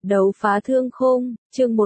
Đấu phá thương khung, chương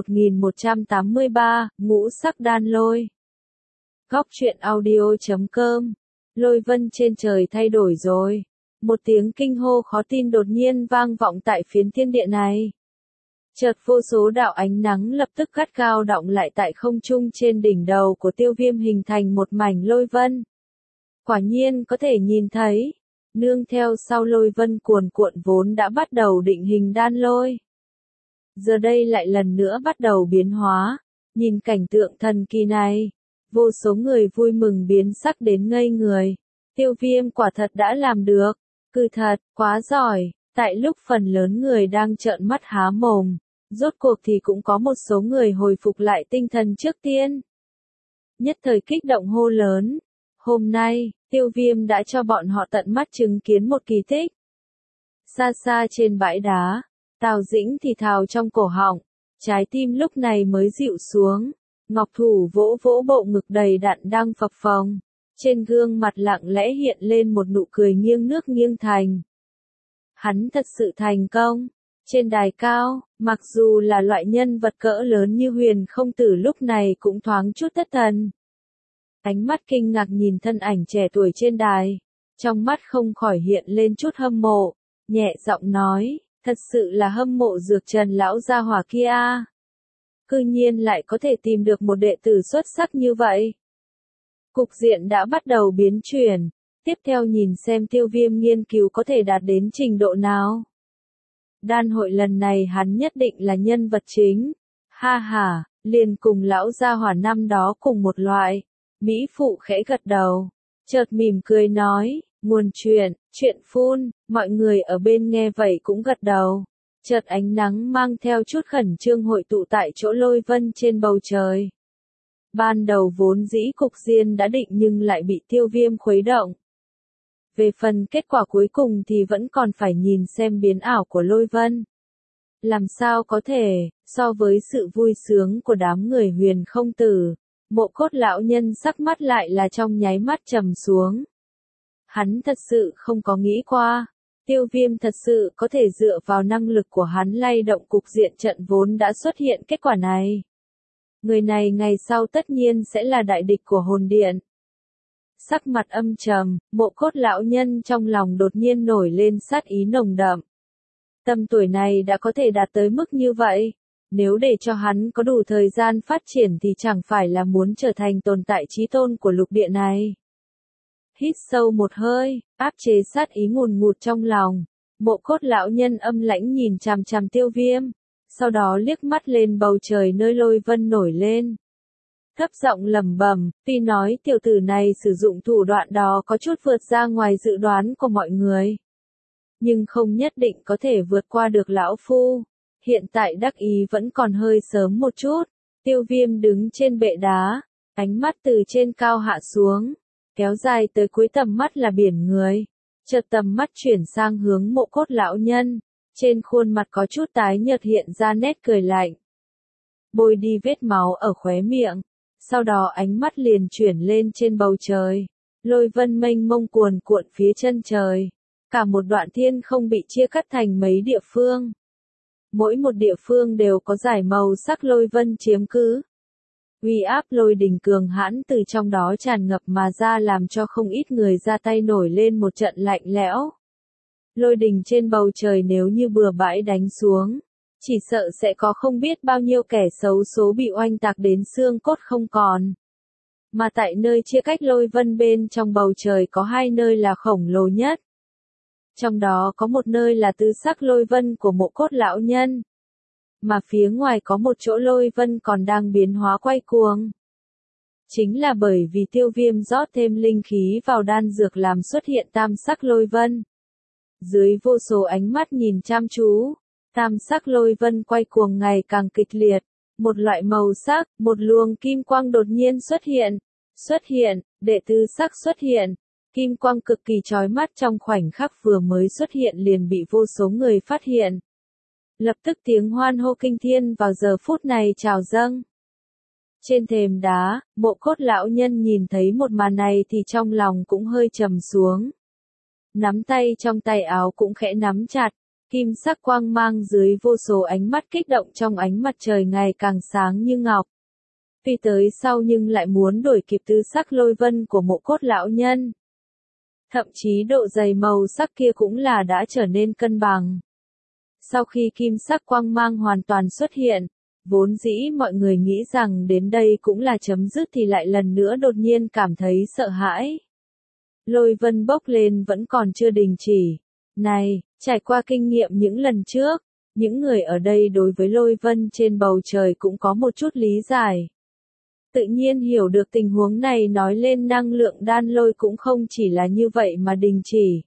1183, ngũ sắc đan lôi. Góc truyện audio.com. Lôi vân trên trời thay đổi rồi. Một tiếng kinh hô khó tin đột nhiên vang vọng tại phiến thiên địa này. Chợt vô số đạo ánh nắng lập tức gắt gao đọng lại tại không trung trên đỉnh đầu của Tiêu Viêm hình thành một mảnh lôi vân. Quả nhiên có thể nhìn thấy, nương theo sau lôi vân cuồn cuộn vốn đã bắt đầu định hình đan lôi. Giờ đây lại lần nữa bắt đầu biến hóa, nhìn cảnh tượng thần kỳ này, vô số người vui mừng biến sắc đến ngây người. Tiêu Viêm quả thật đã làm được, thật, quá giỏi. Tại lúc phần lớn người đang trợn mắt há mồm, rốt cuộc thì cũng có một số người hồi phục lại tinh thần trước tiên. Nhất thời kích động hô lớn, hôm nay, Tiêu Viêm đã cho bọn họ tận mắt chứng kiến một kỳ tích. Xa xa trên bãi đá, Tào Dĩnh thì thào trong cổ họng, trái tim lúc này mới dịu xuống, ngọc thủ vỗ vỗ bộ ngực đầy đặn đang phập phồng, trên gương mặt lặng lẽ hiện lên một nụ cười nghiêng nước nghiêng thành. Hắn thật sự thành công. Trên đài cao, mặc dù là loại nhân vật cỡ lớn như Huyền Không Tử lúc này cũng thoáng chút thất thần. Ánh mắt kinh ngạc nhìn thân ảnh trẻ tuổi trên đài, trong mắt không khỏi hiện lên chút hâm mộ, nhẹ giọng nói, thật sự là hâm mộ Dược Trần lão gia hỏa kia. Cư nhiên lại có thể tìm được một đệ tử xuất sắc như vậy. Cục diện đã bắt đầu biến chuyển, tiếp theo nhìn xem Tiêu Viêm nghiên cứu có thể đạt đến trình độ nào. Đan hội lần này hắn nhất định là nhân vật chính. Ha ha, liền cùng lão gia hỏa năm đó cùng một loại. Mỹ phụ khẽ gật đầu, chợt mỉm cười nói, nguồn chuyện phun, mọi người ở bên nghe vậy cũng gật đầu. Chợt ánh nắng mang theo chút khẩn trương hội tụ tại chỗ lôi vân trên bầu trời. Ban đầu vốn dĩ cục diện đã định nhưng lại bị Tiêu Viêm khuấy động. Về phần kết quả cuối cùng thì vẫn còn phải nhìn xem biến ảo của lôi vân. Làm sao có thể, so với sự vui sướng của đám người Huyền Không Tử, Mộ Cốt lão nhân sắc mắt lại là trong nháy mắt trầm xuống. Hắn thật sự không có nghĩ qua, Tiêu Viêm thật sự có thể dựa vào năng lực của hắn lay động cục diện trận vốn đã xuất hiện kết quả này. Người này ngày sau tất nhiên sẽ là đại địch của hồn điện. Sắc mặt âm trầm, Mộ Cốt lão nhân trong lòng đột nhiên nổi lên sát ý nồng đậm. Tầm tuổi này đã có thể đạt tới mức như vậy, nếu để cho hắn có đủ thời gian phát triển thì chẳng phải là muốn trở thành tồn tại chí tôn của lục địa này. Hít sâu một hơi, áp chế sát ý ngùn ngụt trong lòng, Mộ Cốt lão nhân âm lãnh nhìn chằm chằm Tiêu Viêm, sau đó liếc mắt lên bầu trời nơi lôi vân nổi lên. Thấp giọng lẩm bẩm, tuy nói tiểu tử này sử dụng thủ đoạn đó có chút vượt ra ngoài dự đoán của mọi người, nhưng không nhất định có thể vượt qua được lão phu. Hiện tại đắc ý vẫn còn hơi sớm một chút. Tiêu Viêm đứng trên bệ đá, ánh mắt từ trên cao hạ xuống, kéo dài tới cuối tầm mắt là biển người. Chợt tầm mắt chuyển sang hướng Mộ Cốt lão nhân, trên khuôn mặt có chút tái nhợt hiện ra nét cười lạnh. Bôi đi vết máu ở khóe miệng, sau đó ánh mắt liền chuyển lên trên bầu trời. Lôi vân mênh mông cuồn cuộn phía chân trời, cả một đoạn thiên không bị chia cắt thành mấy địa phương. Mỗi một địa phương đều có dải màu sắc lôi vân chiếm cứ. Uy áp lôi đình cường hãn từ trong đó tràn ngập mà ra làm cho không ít người ra tay nổi lên một trận lạnh lẽo. Lôi đình trên bầu trời nếu như bừa bãi đánh xuống, chỉ sợ sẽ có không biết bao nhiêu kẻ xấu số bị oanh tạc đến xương cốt không còn. Mà tại nơi chia cách lôi vân bên trong bầu trời có hai nơi là khổng lồ nhất. Trong đó có một nơi là tứ sắc lôi vân của Mộ Cốt lão nhân. Mà phía ngoài có một chỗ lôi vân còn đang biến hóa quay cuồng. Chính là bởi vì Tiêu Viêm rót thêm linh khí vào đan dược làm xuất hiện tam sắc lôi vân. Dưới vô số ánh mắt nhìn chăm chú, tam sắc lôi vân quay cuồng ngày càng kịch liệt. Một loại màu sắc, một luồng kim quang đột nhiên xuất hiện, đệ tứ sắc xuất hiện. Kim quang cực kỳ chói mắt trong khoảnh khắc vừa mới xuất hiện liền bị vô số người phát hiện. Lập tức tiếng hoan hô kinh thiên vào giờ phút này trào dâng. Trên thềm đá, Mộ Cốt lão nhân nhìn thấy một màn này thì trong lòng cũng hơi trầm xuống. Nắm tay trong tay áo cũng khẽ nắm chặt, Kim sắc quang mang dưới vô số ánh mắt kích động trong ánh mặt trời ngày càng sáng như ngọc. Tuy tới sau nhưng lại muốn đuổi kịp tứ sắc lôi vân của mộ cốt lão nhân. Thậm chí độ dày màu sắc kia cũng là đã trở nên cân bằng. Sau khi kim sắc quang mang hoàn toàn xuất hiện, vốn dĩ mọi người nghĩ rằng đến đây cũng là chấm dứt thì lại lần nữa đột nhiên cảm thấy sợ hãi. Lôi vân bốc lên vẫn còn chưa đình chỉ. Này, trải qua kinh nghiệm những lần trước, những người ở đây đối với lôi vân trên bầu trời cũng có một chút lý giải. Tự nhiên hiểu được tình huống này nói lên năng lượng đan lôi cũng không chỉ là như vậy mà đình chỉ.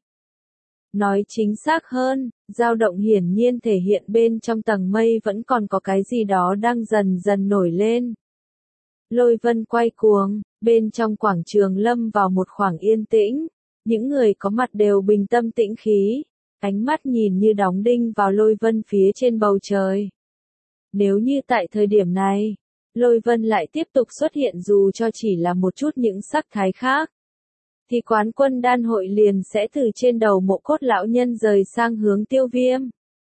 Nói chính xác hơn, dao động hiển nhiên thể hiện bên trong tầng mây vẫn còn có cái gì đó đang dần dần nổi lên. Lôi vân quay cuồng, bên trong quảng trường lâm vào một khoảng yên tĩnh, những người có mặt đều bình tâm tĩnh khí, ánh mắt nhìn như đóng đinh vào lôi vân phía trên bầu trời. Nếu như tại thời điểm này, lôi vân lại tiếp tục xuất hiện dù cho chỉ là một chút những sắc thái khác, thì quán quân đan hội liền sẽ từ trên đầu mộ cốt lão nhân rời sang hướng Tiêu Viêm.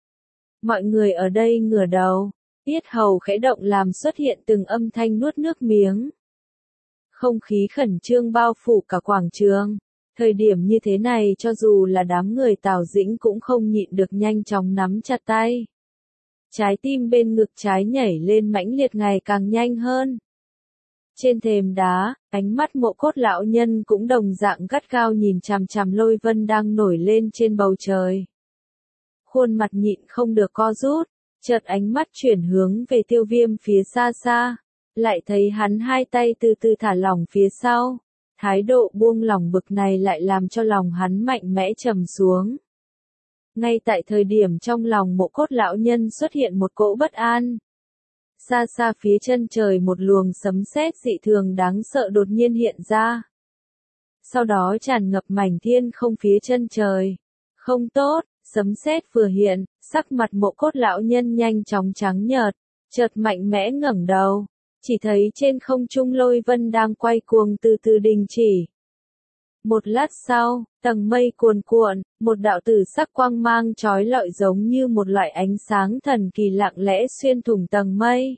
Mọi người ở đây ngửa đầu, yết hầu khẽ động làm xuất hiện từng âm thanh nuốt nước miếng. Không khí khẩn trương bao phủ cả quảng trường. Thời điểm như thế này cho dù là đám người Tào Dĩnh cũng không nhịn được nhanh chóng nắm chặt tay. Trái tim bên ngực trái nhảy lên mãnh liệt ngày càng nhanh hơn. Trên thềm đá, ánh mắt mộ cốt lão nhân cũng đồng dạng gắt gao nhìn chằm chằm lôi vân đang nổi lên trên bầu trời. Khuôn mặt nhịn không được co rút, chợt ánh mắt chuyển hướng về Tiêu Viêm phía xa xa, lại thấy hắn hai tay từ từ thả lỏng phía sau. Thái độ buông lỏng bực này lại làm cho lòng hắn mạnh mẽ trầm xuống. Ngay tại thời điểm trong lòng mộ cốt lão nhân xuất hiện một cỗ bất an. Xa xa phía chân trời một luồng sấm sét dị thường đáng sợ đột nhiên hiện ra. Sau đó tràn ngập mảnh thiên không phía chân trời. Không tốt, sấm sét vừa hiện, sắc mặt mộ cốt lão nhân nhanh chóng trắng nhợt, chợt mạnh mẽ ngẩng đầu. Chỉ thấy trên không trung lôi vân đang quay cuồng từ từ đình chỉ. Một lát sau, tầng mây cuồn cuộn, một đạo tử sắc quang mang chói lọi giống như một loại ánh sáng thần kỳ lặng lẽ xuyên thủng tầng mây.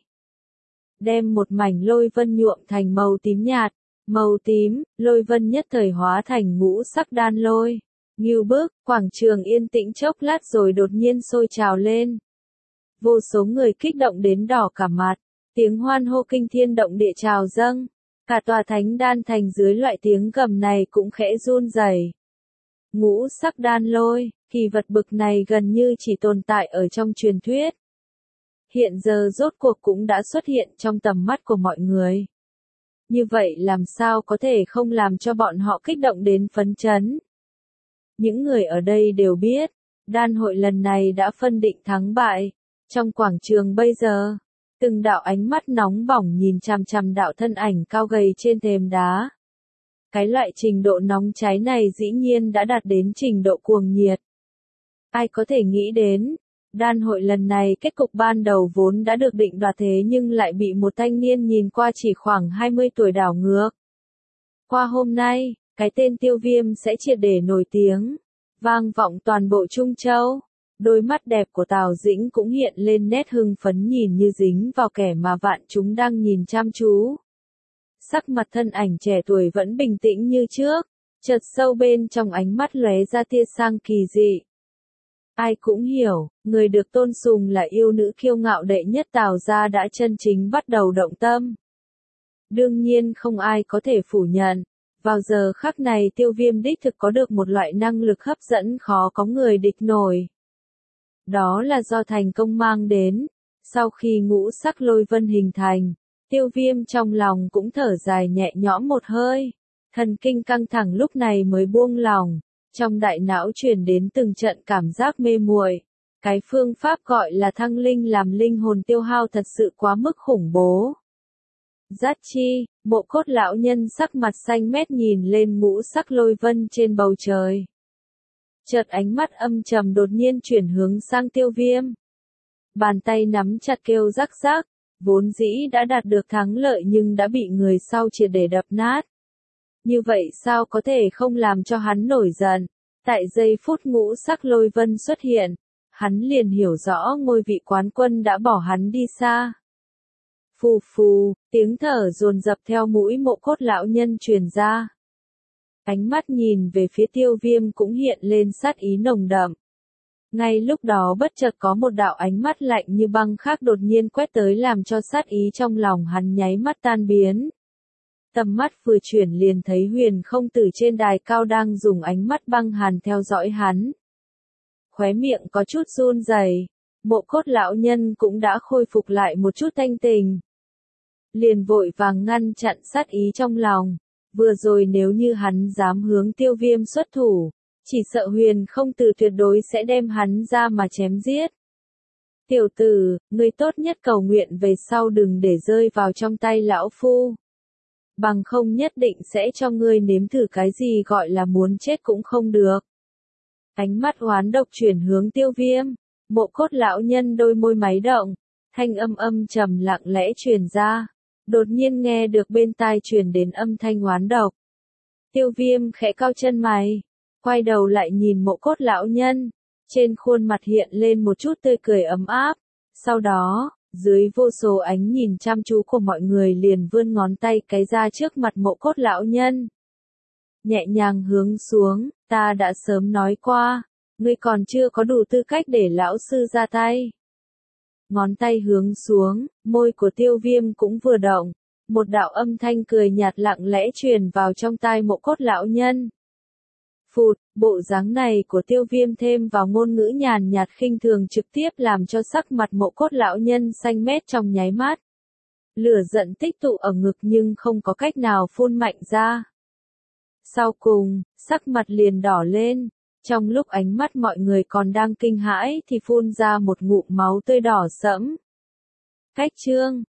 Đem một mảnh lôi vân nhuộm thành màu tím nhạt, màu tím, lôi vân nhất thời hóa thành ngũ sắc đan lôi. Ngưu bức, quảng trường yên tĩnh chốc lát rồi đột nhiên sôi trào lên. Vô số người kích động đến đỏ cả mặt. Tiếng hoan hô kinh thiên động địa trào dâng, cả tòa thánh đan thành dưới loại tiếng gầm này cũng khẽ run rẩy. Ngũ sắc đan lôi, kỳ vật bực này gần như chỉ tồn tại ở trong truyền thuyết. Hiện giờ rốt cuộc cũng đã xuất hiện trong tầm mắt của mọi người. Như vậy làm sao có thể không làm cho bọn họ kích động đến phấn chấn. Những người ở đây đều biết, đan hội lần này đã phân định thắng bại. Trong quảng trường bây giờ, từng đạo ánh mắt nóng bỏng nhìn chằm chằm đạo thân ảnh cao gầy trên thềm đá. Cái loại trình độ nóng cháy này dĩ nhiên đã đạt đến trình độ cuồng nhiệt. Ai có thể nghĩ đến, đan hội lần này kết cục ban đầu vốn đã được định đoạt thế nhưng lại bị một thanh niên nhìn qua chỉ khoảng 20 tuổi đảo ngược. Qua hôm nay, cái tên Tiêu Viêm sẽ triệt để nổi tiếng, vang vọng toàn bộ Trung Châu. Đôi mắt đẹp của Tào Dĩnh cũng hiện lên nét hưng phấn nhìn như dính vào kẻ mà vạn chúng đang nhìn chăm chú. Sắc mặt thân ảnh trẻ tuổi vẫn bình tĩnh như trước, chợt sâu bên trong ánh mắt lóe ra tia sang kỳ dị. Ai cũng hiểu, người được tôn sùng là yêu nữ kiêu ngạo đệ nhất Tào gia đã chân chính bắt đầu động tâm. Đương nhiên không ai có thể phủ nhận, vào giờ khắc này Tiêu Viêm đích thực có được một loại năng lực hấp dẫn khó có người địch nổi. Đó là do thành công mang đến. Sau khi ngũ sắc lôi vân hình thành, Tiêu Viêm trong lòng cũng thở dài nhẹ nhõm một hơi. Thần kinh căng thẳng lúc này mới buông lòng. Trong đại não truyền đến từng trận cảm giác mê muội. Cái phương pháp gọi là thăng linh làm linh hồn tiêu hao thật sự quá mức khủng bố. Giác chi, mộ cốt lão nhân sắc mặt xanh mét nhìn lên ngũ sắc lôi vân trên bầu trời. Chợt ánh mắt âm trầm đột nhiên chuyển hướng sang Tiêu Viêm. Bàn tay nắm chặt kêu rắc rắc, vốn dĩ đã đạt được thắng lợi nhưng đã bị người sau triệt để đập nát. Như vậy sao có thể không làm cho hắn nổi giận? Tại giây phút ngũ sắc lôi vân xuất hiện, hắn liền hiểu rõ ngôi vị quán quân đã bỏ hắn đi xa. Phù phù, tiếng thở dồn dập theo mũi Mộ Cốt lão nhân truyền ra. Ánh mắt nhìn về phía Tiêu Viêm cũng hiện lên sát ý nồng đậm. Ngay lúc đó bất chợt có một đạo ánh mắt lạnh như băng khác đột nhiên quét tới làm cho sát ý trong lòng hắn nháy mắt tan biến. Tầm mắt vừa chuyển liền thấy Huyền Không Tử trên đài cao đang dùng ánh mắt băng hàn theo dõi hắn. Khóe miệng có chút run rẩy, Mộ Cốt lão nhân cũng đã khôi phục lại một chút thanh tình. Liền vội vàng ngăn chặn sát ý trong lòng, vừa rồi nếu như hắn dám hướng Tiêu Viêm xuất thủ, chỉ sợ Huyền Không Tử tuyệt đối sẽ đem hắn ra mà chém giết. Tiểu tử, ngươi tốt nhất cầu nguyện về sau đừng để rơi vào trong tay lão phu. Bằng không nhất định sẽ cho ngươi nếm thử cái gì gọi là muốn chết cũng không được. Ánh mắt oán độc chuyển hướng Tiêu Viêm, Mộ Cốt lão nhân đôi môi máy động, thanh âm trầm lặng lẽ truyền ra, đột nhiên nghe được bên tai truyền đến âm thanh oán độc. Tiêu Viêm khẽ cau chân mày, quay đầu lại nhìn Mộ Cốt lão nhân, trên khuôn mặt hiện lên một chút tươi cười ấm áp, sau đó, dưới vô số ánh nhìn chăm chú của mọi người liền vươn ngón tay cái ra trước mặt Mộ Cốt lão nhân. Nhẹ nhàng hướng xuống, ta đã sớm nói qua, ngươi còn chưa có đủ tư cách để lão sư ra tay. Ngón tay hướng xuống, môi của Tiêu Viêm cũng vừa động, một đạo âm thanh cười nhạt lặng lẽ truyền vào trong tai Mộ Cốt lão nhân. Phụt, bộ dáng này của Tiêu Viêm thêm vào ngôn ngữ nhàn nhạt khinh thường trực tiếp làm cho sắc mặt Mộ Cốt lão nhân xanh mét trong nháy mắt. Lửa giận tích tụ ở ngực nhưng không có cách nào phun mạnh ra. Sau cùng, sắc mặt liền đỏ lên, trong lúc ánh mắt mọi người còn đang kinh hãi thì phun ra một ngụm máu tươi đỏ sẫm. Cách chương